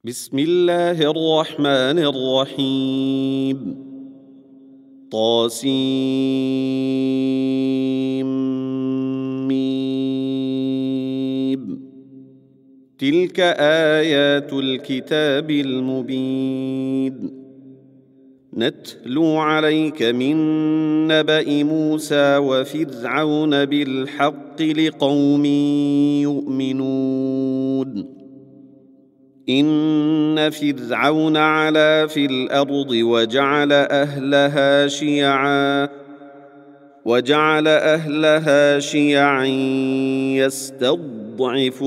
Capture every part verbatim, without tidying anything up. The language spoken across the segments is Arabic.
بسم الله الرحمن الرحيم. طاسيم. تلك آيات الكتاب المبين. نتلو عليك من نبأ موسى وفرعون بالحق لقوم يؤمنون. إن فرعون علا في الأرض وجعل أهلها شيعا وجعل أهلها شيعا يستضعف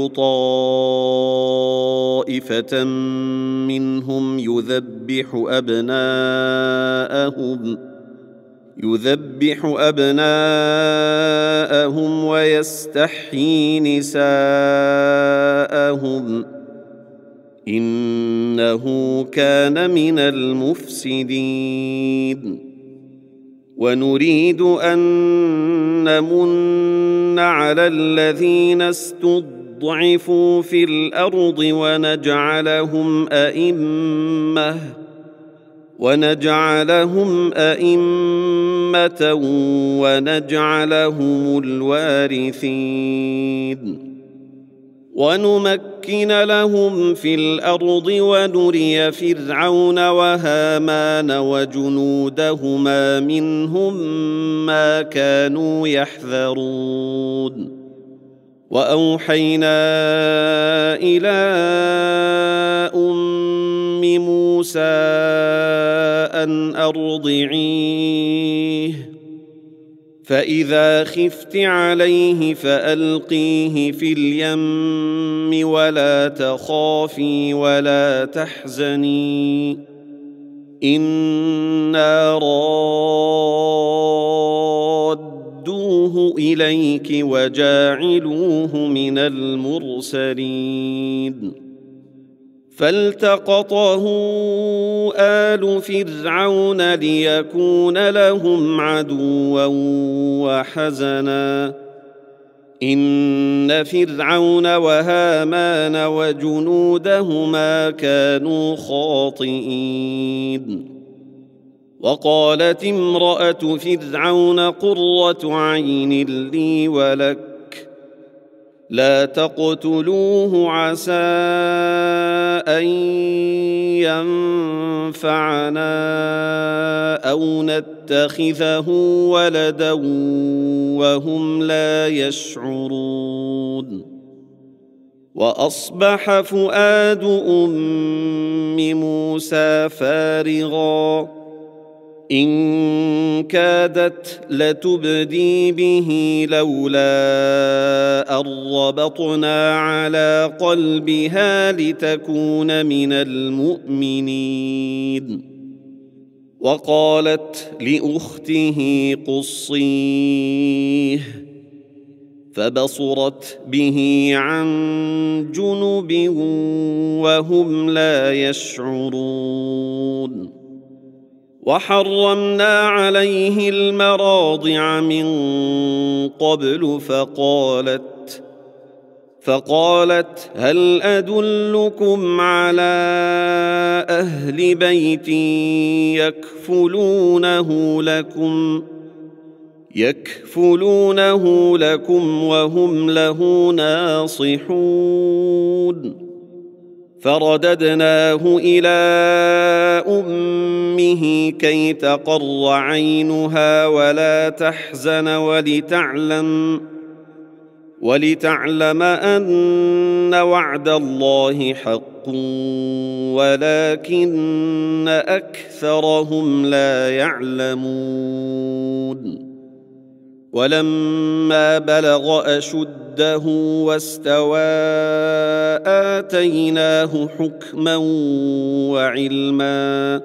طائفة منهم يذبح أبناءهم يذبح أبناءهم ويستحيي نساءهم إنه كان من المفسدين. ونريد أن نمن على الذين استضعفوا في الأرض ونجعلهم أئمة ونجعلهم أئمة ونجعلهم الوارثين. ونمكن لهم في الأرض ونري فرعون وهامان وجنودهما منهم ما كانوا يحذرون. وأوحينا إلى أم موسى أن أرضعيه فإذا خفت عليه فألقيه في اليم ولا تخافي ولا تحزني إنا رادوه إليك وجاعلوه من المرسلين. فالتقطه آل فرعون ليكون لهم عدوا وحزنا إن فرعون وهامان وجنودهما كانوا خاطئين. وقالت امرأة فرعون قرة عين لي ولك لا تقتلوه عسى أن ينفعنا أو نتخذه ولدا وهم لا يشعرون. وأصبح فؤاد أم موسى فارغا إن كادت لتبدي به لولا أن ربطنا على قلبها لتكون من المؤمنين. وقالت لأخته قصيه فبصرت به عن جنب وهم لا يشعرون. وحرمنا عليه المراضع من قبل فقالت فقالت هل أدلكم على أهل بيت يكفلونه لكم يكفلونه لكم وهم له ناصحون. فرددناه إلى أمه كي تقر عينها ولا تحزن ولتعلم ولتعلم أن وعد الله حق ولكن أكثرهم لا يعلمون. ولما بلغ أشده واستوى آتيناه حكما وعلما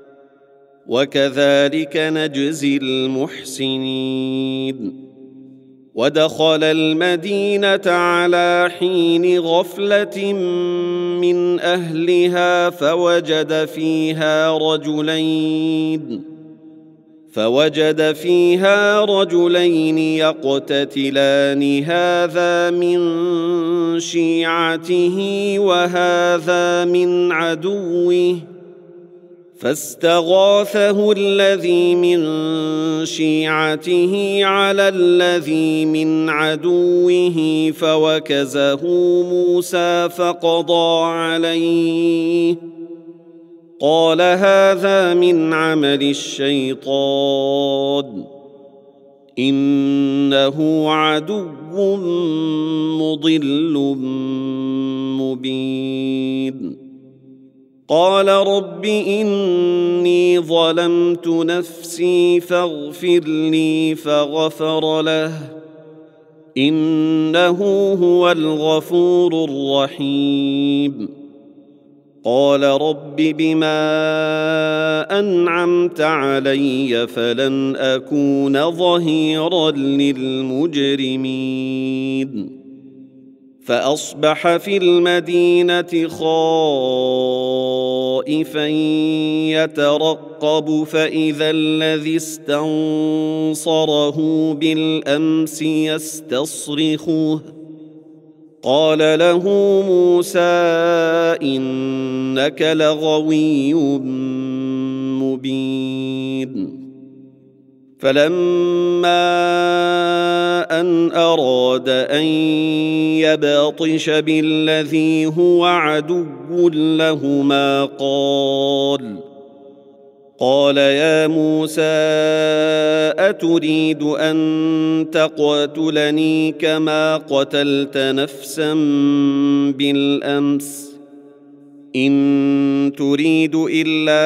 وكذلك نجزي المحسنين. ودخل المدينة على حين غفلة من أهلها فوجد فيها رجلين فوجد فيها رجلين يقتتلان هذا من شيعته وهذا من عدوه فاستغاثه الذي من شيعته على الذي من عدوه فوكزه موسى فقضى عليه قال هذا من عمل الشيطان إنه عدو مضل مبين قال رب إني ظلمت نفسي فاغفر لي فغفر له إنه هو الغفور الرحيم قال رب بما أنعمت علي فلن أكون ظهيرا للمجرمين فأصبح في المدينة خائفا يترقب فإذا الذي استنصره بالأمس يستصرخه قال له موسى إنك لغوي مبين فلما أن أراد أن يبطش بالذي هو عدو لهما قال قال يا موسى أتريد أن تقتلني كما قتلت نفسا بالأمس إن تريد إلا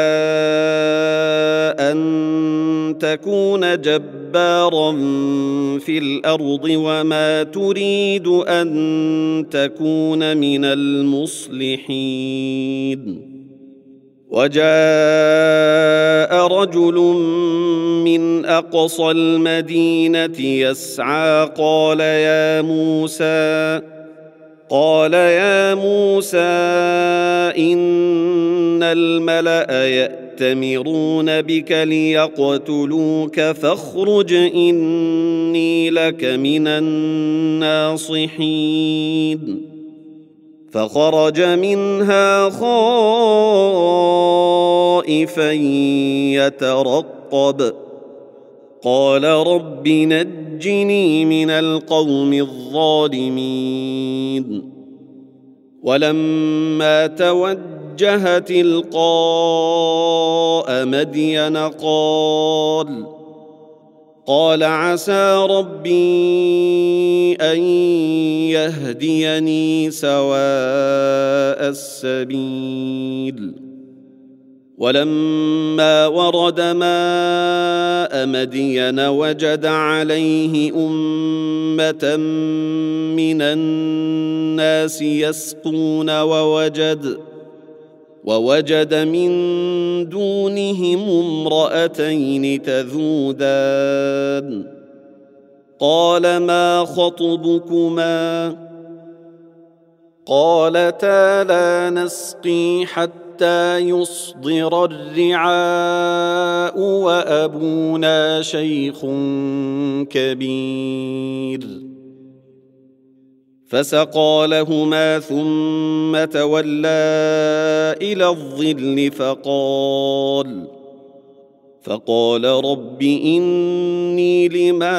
أن تكون جبارا في الأرض وما تريد أن تكون من المصلحين وجاء رجل من أقصى المدينة يسعى قال يا موسى قال يا موسى إن الملأ يأتمرون بك ليقتلوك فاخرج إني لك من الناصحين فخرج منها خائفا يترقب قال رب نجني من القوم الظالمين ولما توجه تلقاء مدين قال قال عسى ربي أن يهديني سواء السبيل ولما ورد ماء مدين وجد عليه أمة من الناس يسقون ووجد ووجد من دونهم امرأتين تذودان قال ما خطبكما قالتا لا نسقي حتى يصدر الرعاء وأبونا شيخ كبير فسقى لهما ثم تولى إلى الظل فقال فقال رب إني لما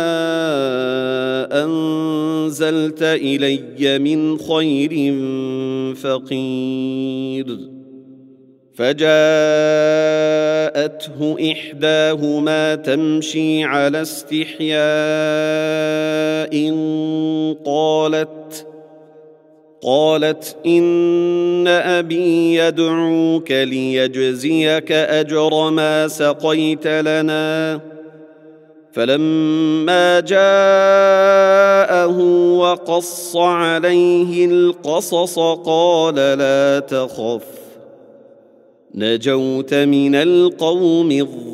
أنزلت إلي من خير فقير فجاءته إحداهما تمشي على استحياء قالت قالت إن أبي يدعوك ليجزيك أجر ما سقيت لنا فلما جاءه وقص عليه القصص قال لا تخف نجوت من القوم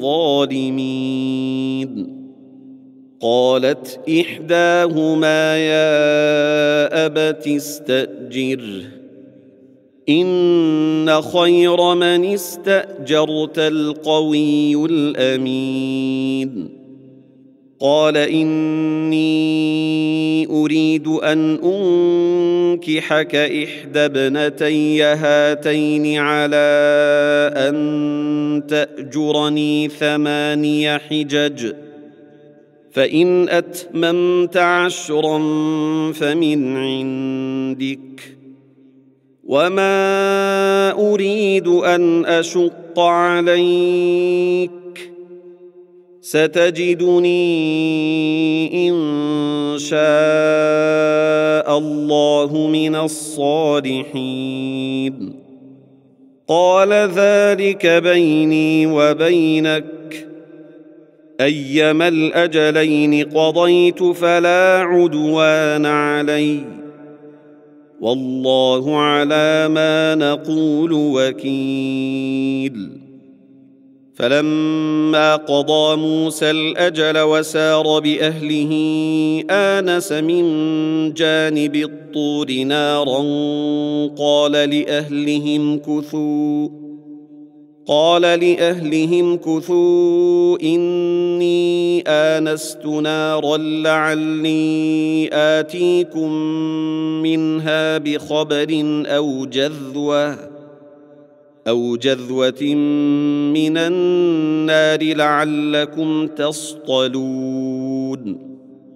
الظالمين قالت إحداهما يا أبت استأجره إن خير من استأجرت القوي الأمين. قال إني أريد أن أنكحك إحدى ابنتي هاتين على أن تأجرني ثماني حجج، فإن أتممت عشرا فمن عندك، وما أريد أن أشق عليك، ستجدني إن شاء الله من الصالحين. قال ذلك بيني وبينك، أيما الأجلين قضيت فلا عدوان علي، والله على ما نقول وكيل. فلما قضى موسى الأجل وسار بأهله آنس من جانب الطور نارا قال لأهلهم كثوا قال لأهلهم كثوا إني آنست نارا لعلي آتيكم منها بخبر أو جذوة أو جذوة من النار لعلكم تصطلون.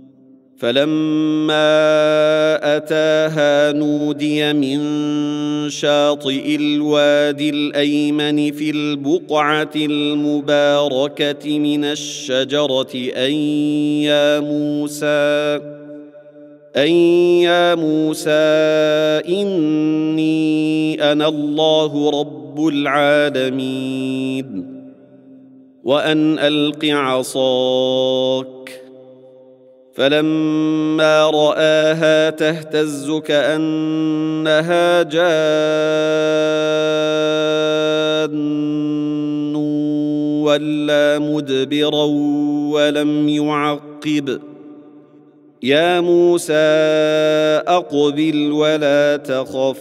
فلما أتاها نودي من شاطئ الوادي الأيمن في البقعة المباركة من الشجرة أن يا موسى أن يا موسى إني أنا الله رب العالمين، وأن ألق عصاك. فلما رآها تهتز كأنها جان ولا مدبرا ولم يعقب. يا موسى أقبل ولا تخف،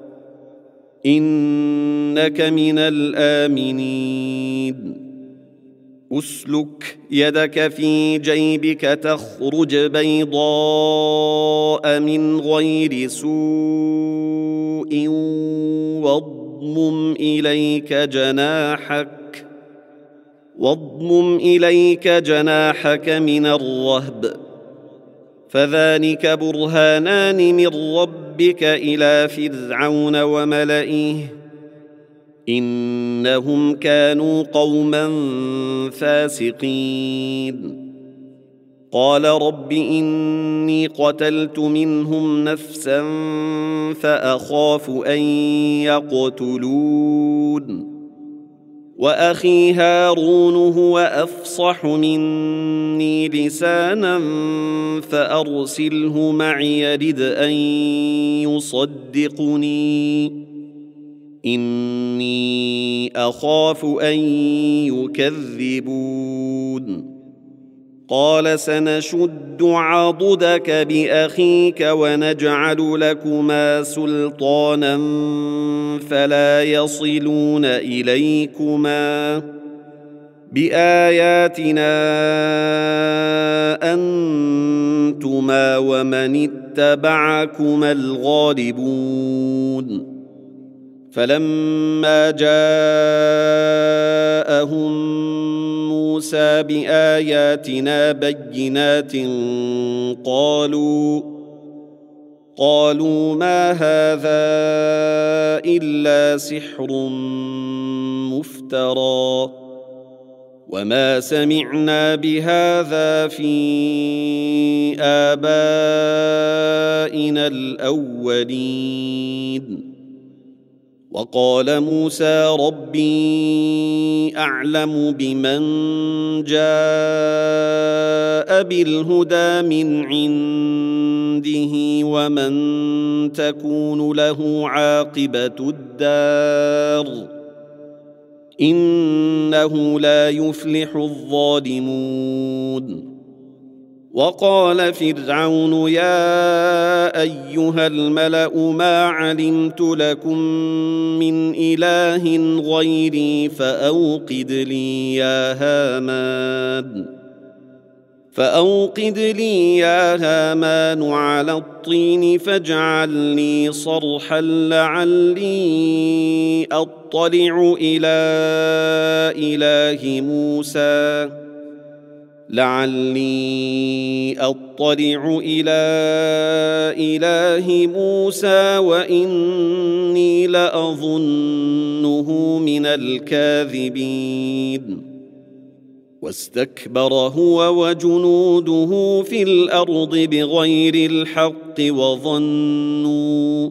إنك من الآمنين. أسلك يدك في جيبك تخرج بيضاء من غير سوء واضمم إليك جناحك واضمم إليك جناحك من الرهب، فذلك برهانان من ربك إلى فرعون وملئه إنهم كانوا قوما فاسقين. قال رب إني قتلت منهم نفسا فأخاف أن يقتلون، وأخي هارون هو أفصح مني لسانا فأرسله معي يرد أن يصدقني، إني أخاف أن يكذبون. قال سنشد عضدك بأخيك ونجعل لكما سلطانا فلا يصلون إليكما، بآياتنا أنتما ومن اتبعكما الغالبون. فلما جاءهم موسى بآياتنا بينات قالوا قالوا ما هذا إلا سحر مفترى، وما سمعنا بهذا في آبائنا الأولين. وقال موسى ربي أعلم بمن جاء بالهدى من عنده ومن تكون له عاقبة الدار، إنه لا يفلح الظالمون. وقال فرعون يا أيها الملأ ما علمت لكم من إله غيري فأوقد لي يا هامان فأوقد لي يا هامان على الطين فاجعل لي صرحا لعلي أطلع إلى إله موسى لعلي أطلع إلى إله موسى وإني لأظنه من الكاذبين واستكبر هو وجنوده في الأرض بغير الحق وظنوا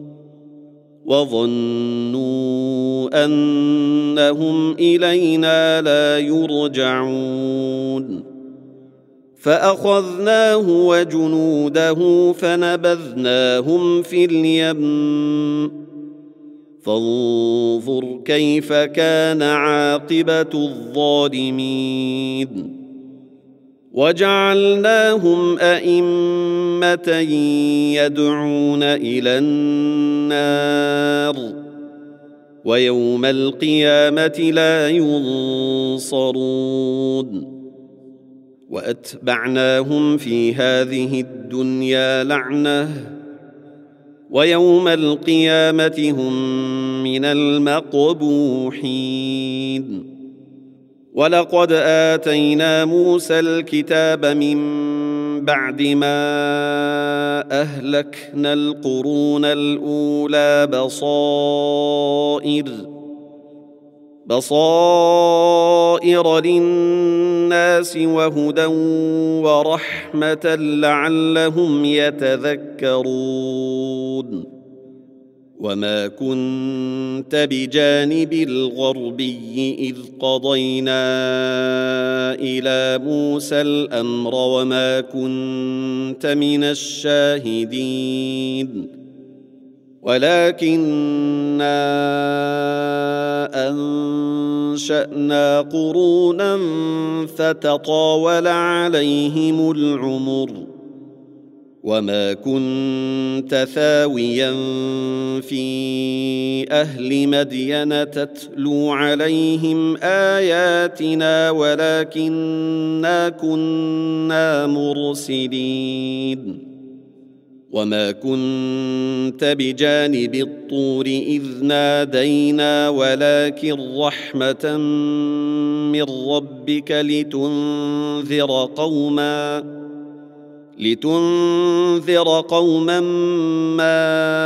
وظنوا أنهم إلينا لا يرجعون فأخذناه وجنوده فنبذناهم في اليم فانظر كيف كان عاقبة الظالمين وجعلناهم أئمة يدعون إلى النار ويوم القيامة لا ينصرون وأتبعناهم في هذه الدنيا لعنة ويوم القيامة هم من المقبوحين ولقد آتينا موسى الكتاب من بعد ما أهلكنا القرون الأولى بصائر بصائر للناس وهدى ورحمة لعلهم يتذكرون وما كنت بجانب الغربي إذ قضينا إلى موسى الأمر وما كنت من الشاهدين ولكننا أنشأنا قرونا فتطاول عليهم العمر وما كنت ثاويا في أهل مدين تتلو عليهم آياتنا ولكننا كنا مرسلين وما كنت بجانب الطور إذ نادينا ولكن رحمة من ربك لتنذر قوما لتنذر قوما ما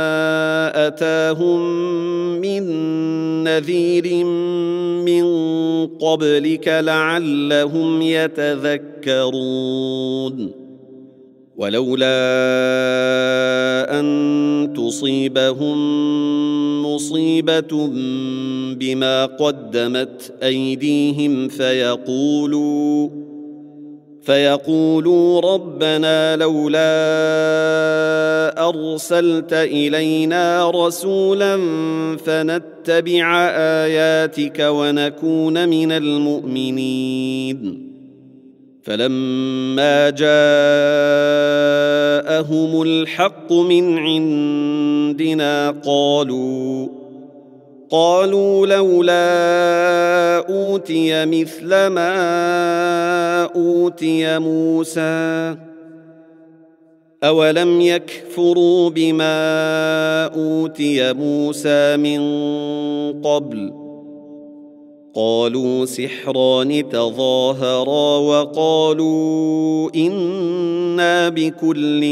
أتاهم من نذير من قبلك لعلهم يتذكرون ولولا أن تصيبهم مصيبة بما قدمت أيديهم فيقولوا فيقولوا ربنا لولا أرسلت إلينا رسولا فنتبع آياتك ونكون من المؤمنين فلما جاءهم الحق من عندنا قالوا قالوا لولا أوتي مثل ما أوتي موسى أولم يكفروا بما أوتي موسى من قبل قالوا سحران تظاهرا وقالوا إنا بكل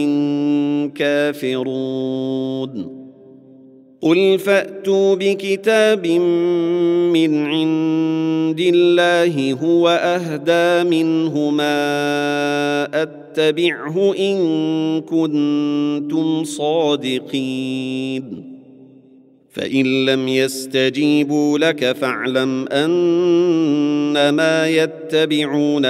كافرون قل فأتوا بكتاب من عند الله هو أهدى منهما أتبعه إن كنتم صادقين فإن لم يستجيبوا لك فاعلم أنما يتبعون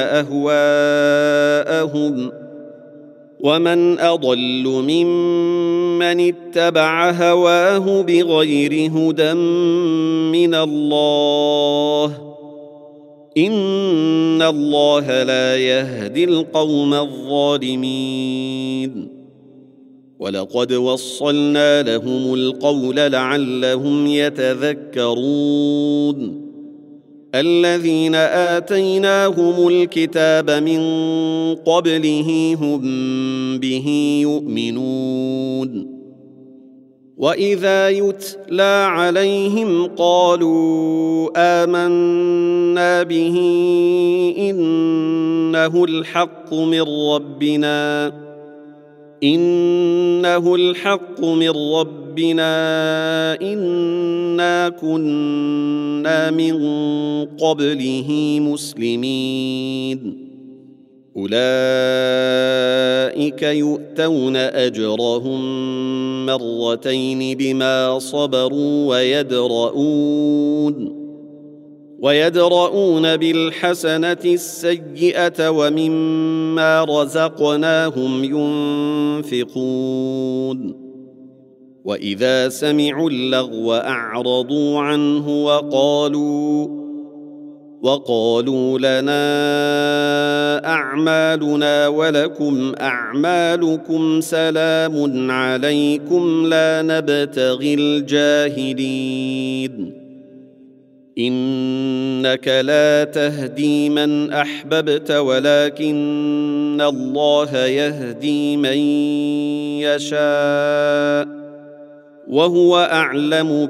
أهواءهم ومن أضل ممن اتبع هواه بغير هدى من الله إن الله لا يهدي القوم الظالمين ولقد وصلنا لهم القول لعلهم يتذكرون الذين آتيناهم الكتاب من قبله هم به يؤمنون وإذا يتلى عليهم قالوا آمنا به إنه الحق من ربنا إنه الحق من ربنا إنا كنا من قبله مسلمين أولئك يؤتون أجرهم مرتين بما صبروا ويدرؤون ويدرؤون بالحسنة السيئة ومما رزقناهم ينفقون وإذا سمعوا اللغو أعرضوا عنه وقالوا وقالوا لنا أعمالنا ولكم أعمالكم سلام عليكم لا نبتغي الجاهلين إنك لا تهدي من أحببت ولكن الله يهدي من يشاء وهو أعلم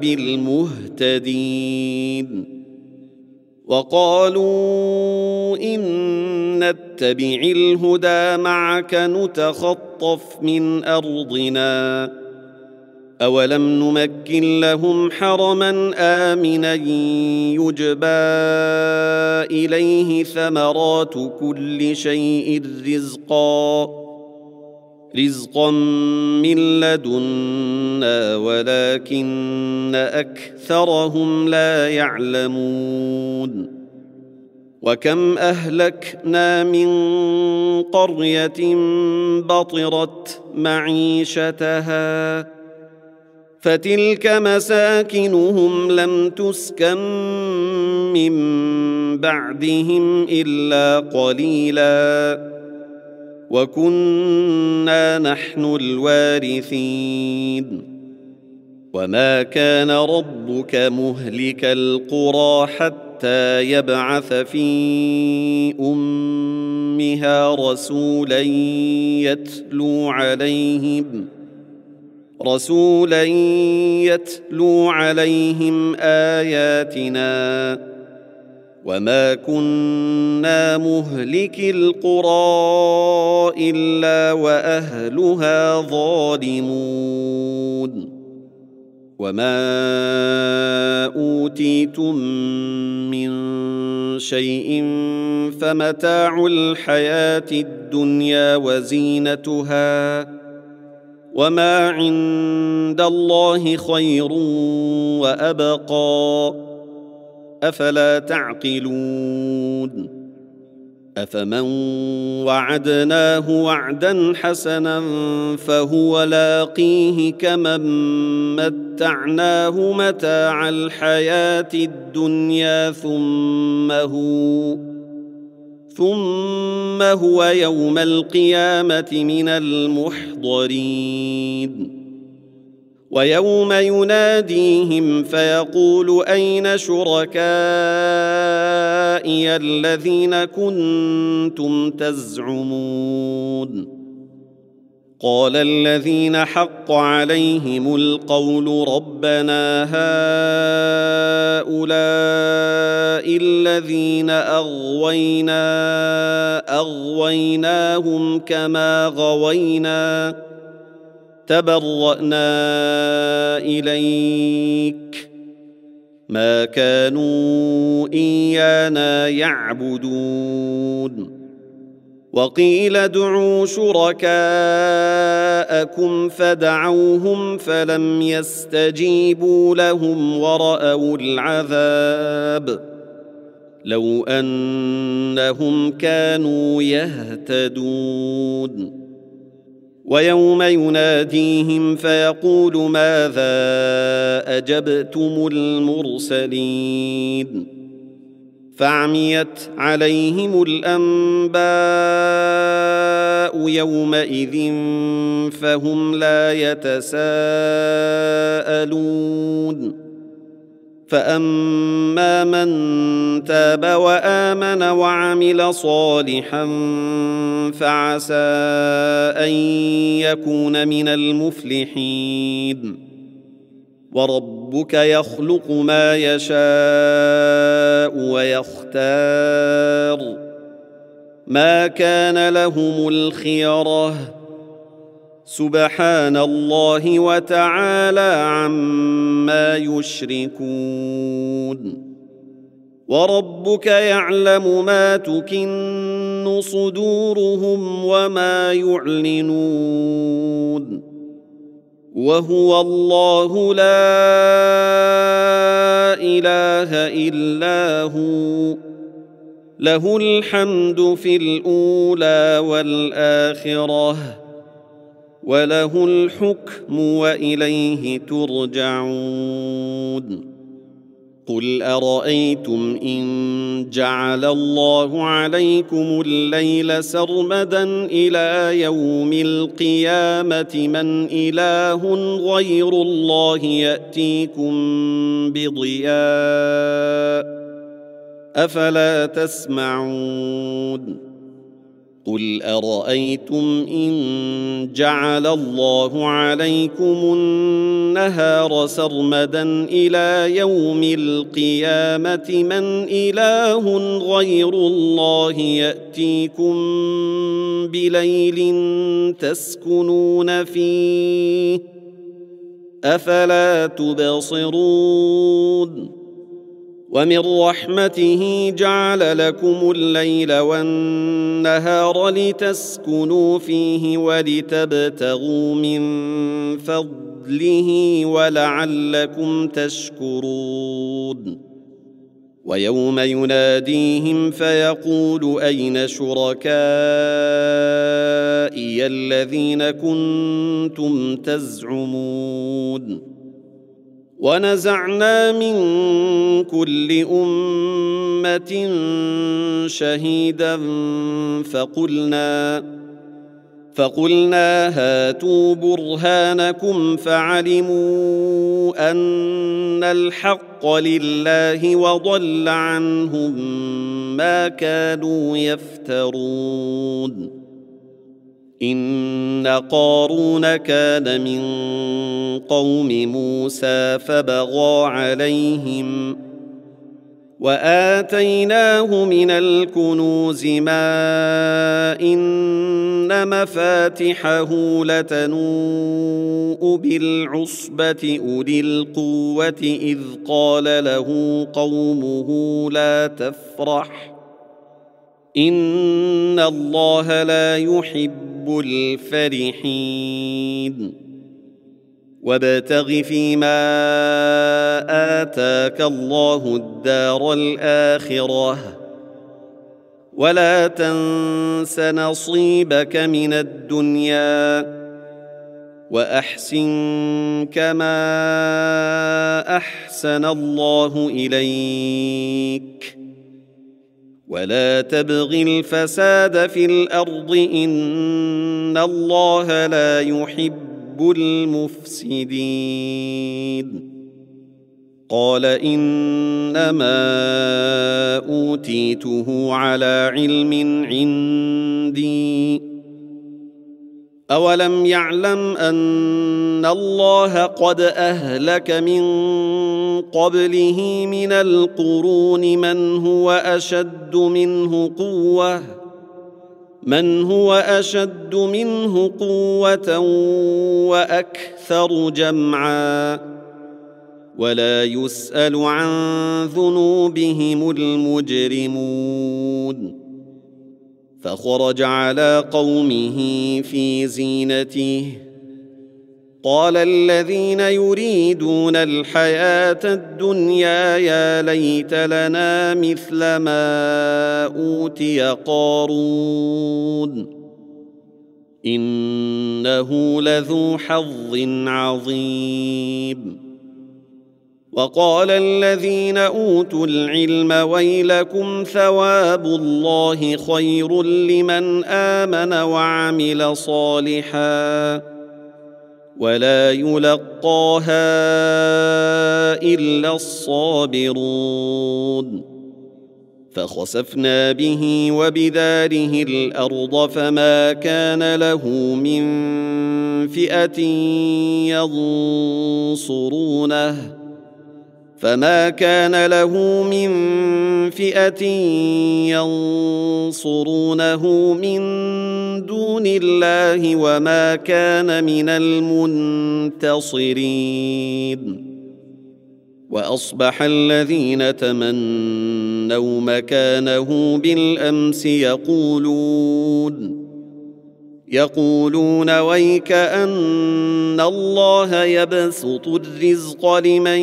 بالمهتدين وقالوا إن نتبع الهدى معك نتخطف من أرضنا أولم نمكن لهم حرما آمنا يجبى إليه ثمرات كل شيء رزقا رزقا من لدنا ولكن أكثرهم لا يعلمون وكم أهلكنا من قرية بطرت معيشتها فتلك مساكنهم لم تسكن من بعدهم إلا قليلا وكنا نحن الوارثين وما كان ربك مهلك القرى حتى يبعث في أمها رسولا يتلو عليهم رسولا يتلو عليهم آياتنا وما كنا مهلك القرى إلا وأهلها ظالمون وما أوتيتم من شيء فمتاع الحياة الدنيا وزينتها وما عند الله خير وأبقى أفلا تعقلون أفمن وعدناه وعدا حسنا فهو لاقيه كمن متعناه متاع الحياة الدنيا ثم هو ثم هو يوم القيامة من المحضرين ويوم يناديهم فيقول أين شركائي الذين كنتم تزعمون قال الذين حق عليهم القول ربنا هؤلاء الذين أغوينا أغويناهم كما غوينا تبرأنا إليك ما كانوا إيانا يعبدون وقيل ادعوا شركاءكم فدعوهم فلم يستجيبوا لهم ورأوا العذاب لو أنهم كانوا يهتدون ويوم يناديهم فيقول ماذا أجبتم المرسلين فعميت عليهم الأنباء يومئذ فهم لا يتساءلون فأما من تاب وآمن وعمل صالحا فعسى أن يكون من المفلحين وربك يخلق ما يشاء ويختار ما كان لهم الخيرة سبحان الله وتعالى عما يشركون وربك يعلم ما تكن صدورهم وما يعلنون وهو الله لا إله إلا هو له الحمد في الأولى والآخرة وله الحكم وإليه ترجعون قل أرأيتم إن جعل الله عليكم الليل سرمدا إلى يوم القيامة من إله غير الله يأتيكم بضياء أفلا تسمعون قل أرأيتم إن جعل الله عليكم النهار سرمدا إلى يوم القيامة من إله غير الله يأتيكم بليل تسكنون فيه أفلا تبصرون ومن رحمته جعل لكم الليل والنهار لتسكنوا فيه ولتبتغوا من فضله ولعلكم تشكرون ويوم يناديهم فيقول أين شركائي الذين كنتم تزعمون ونزعنا من كل أمة شهيدا فقلنا فقلنا هاتوا برهانكم فعلموا أن الحق لله وضل عنهم ما كانوا يفترون إن قارون كان من قوم موسى فبغى عليهم وآتيناه من الكنوز ما إن مفاتحه لتنوء بالعصبة أولي القوة إذ قال له قومه لا تفرح إن الله لا يحب الفرحين وابتغ فيما آتاك الله الدار الآخرة ولا تنس نصيبك من الدنيا وأحسن كما أحسن الله إليك ولا تبغ الفساد في الأرض إن الله لا يحب المفسدين قال إنما أوتيته على علم عندي أولم يعلم أن الله قد أهلك من قبله من القرون من هو أشد منه قوة من هو أشد منه قوة وأكثر جمعا ولا يسأل عن ذنوبهم المجرمون فخرج على قومه في زينته قال الذين يريدون الحياة الدنيا يا ليت لنا مثل ما أوتي قارون إنه لذو حظ عظيم وقال الذين اوتوا العلم ويلكم ثواب الله خير لمن آمن وعمل صالحا ولا يلقاها إلا الصابرون فخسفنا به وبداره الأرض فما كان له من فئة ينصرونه فما كان له من فئة ينصرونه من دون الله وما كان من المنتصرين وأصبح الذين تمنوا مكانه بالأمس يقولون يقولون ويك أن الله يبسط الرزق لمن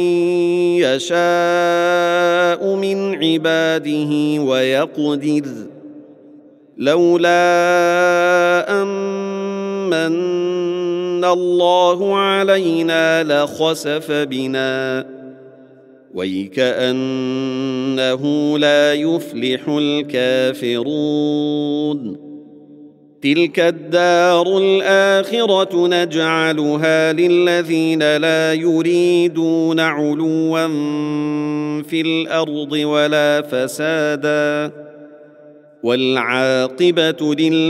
يشاء من عباده ويقدر لولا أمن الله علينا لخسف بنا ويكأنه لا يفلح الكافرون تلك الدار الآخرة نجعلها للذين لا يريدون علوا في الأرض ولا فسادا والعاقبة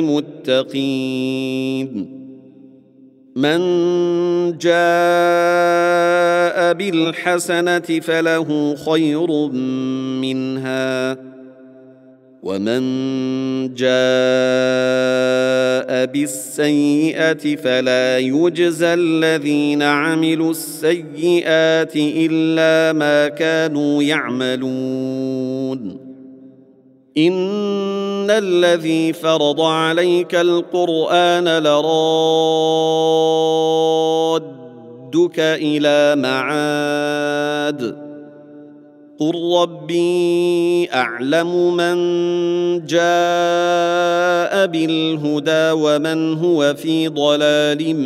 للمتقين من جاء بالحسنة فله خير منها ومن جاء بالسيئة فلا يجزى الذين عملوا السيئات إلا ما كانوا يعملون إن الذي فرض عليك القرآن لرادك إلى معاد قل ربي أعلم من جاء بالهدى ومن هو في ضلال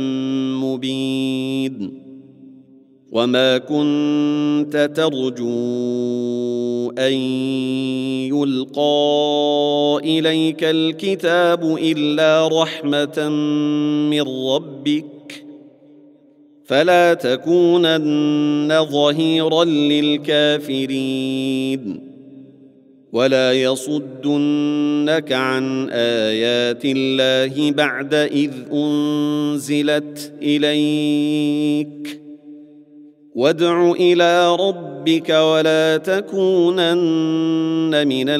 مبين وما كنت ترجو أن يلقى إليك الكتاب إلا رحمة من ربك فلا تكونن ظهيرا للكافرين ولا يصدنك عن آيات الله بعد إذ أنزلت إليك وادع إلى ربك ولا تكونن من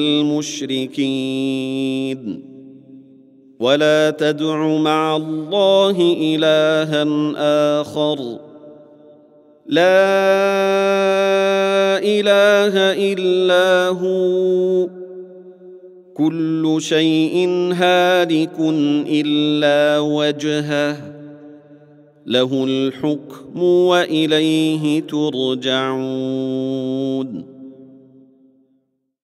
المشركين ولا تدع مع الله إلها آخر لا إله إلا هو كل شيء هالك إلا وجهه له الحكم وإليه ترجعون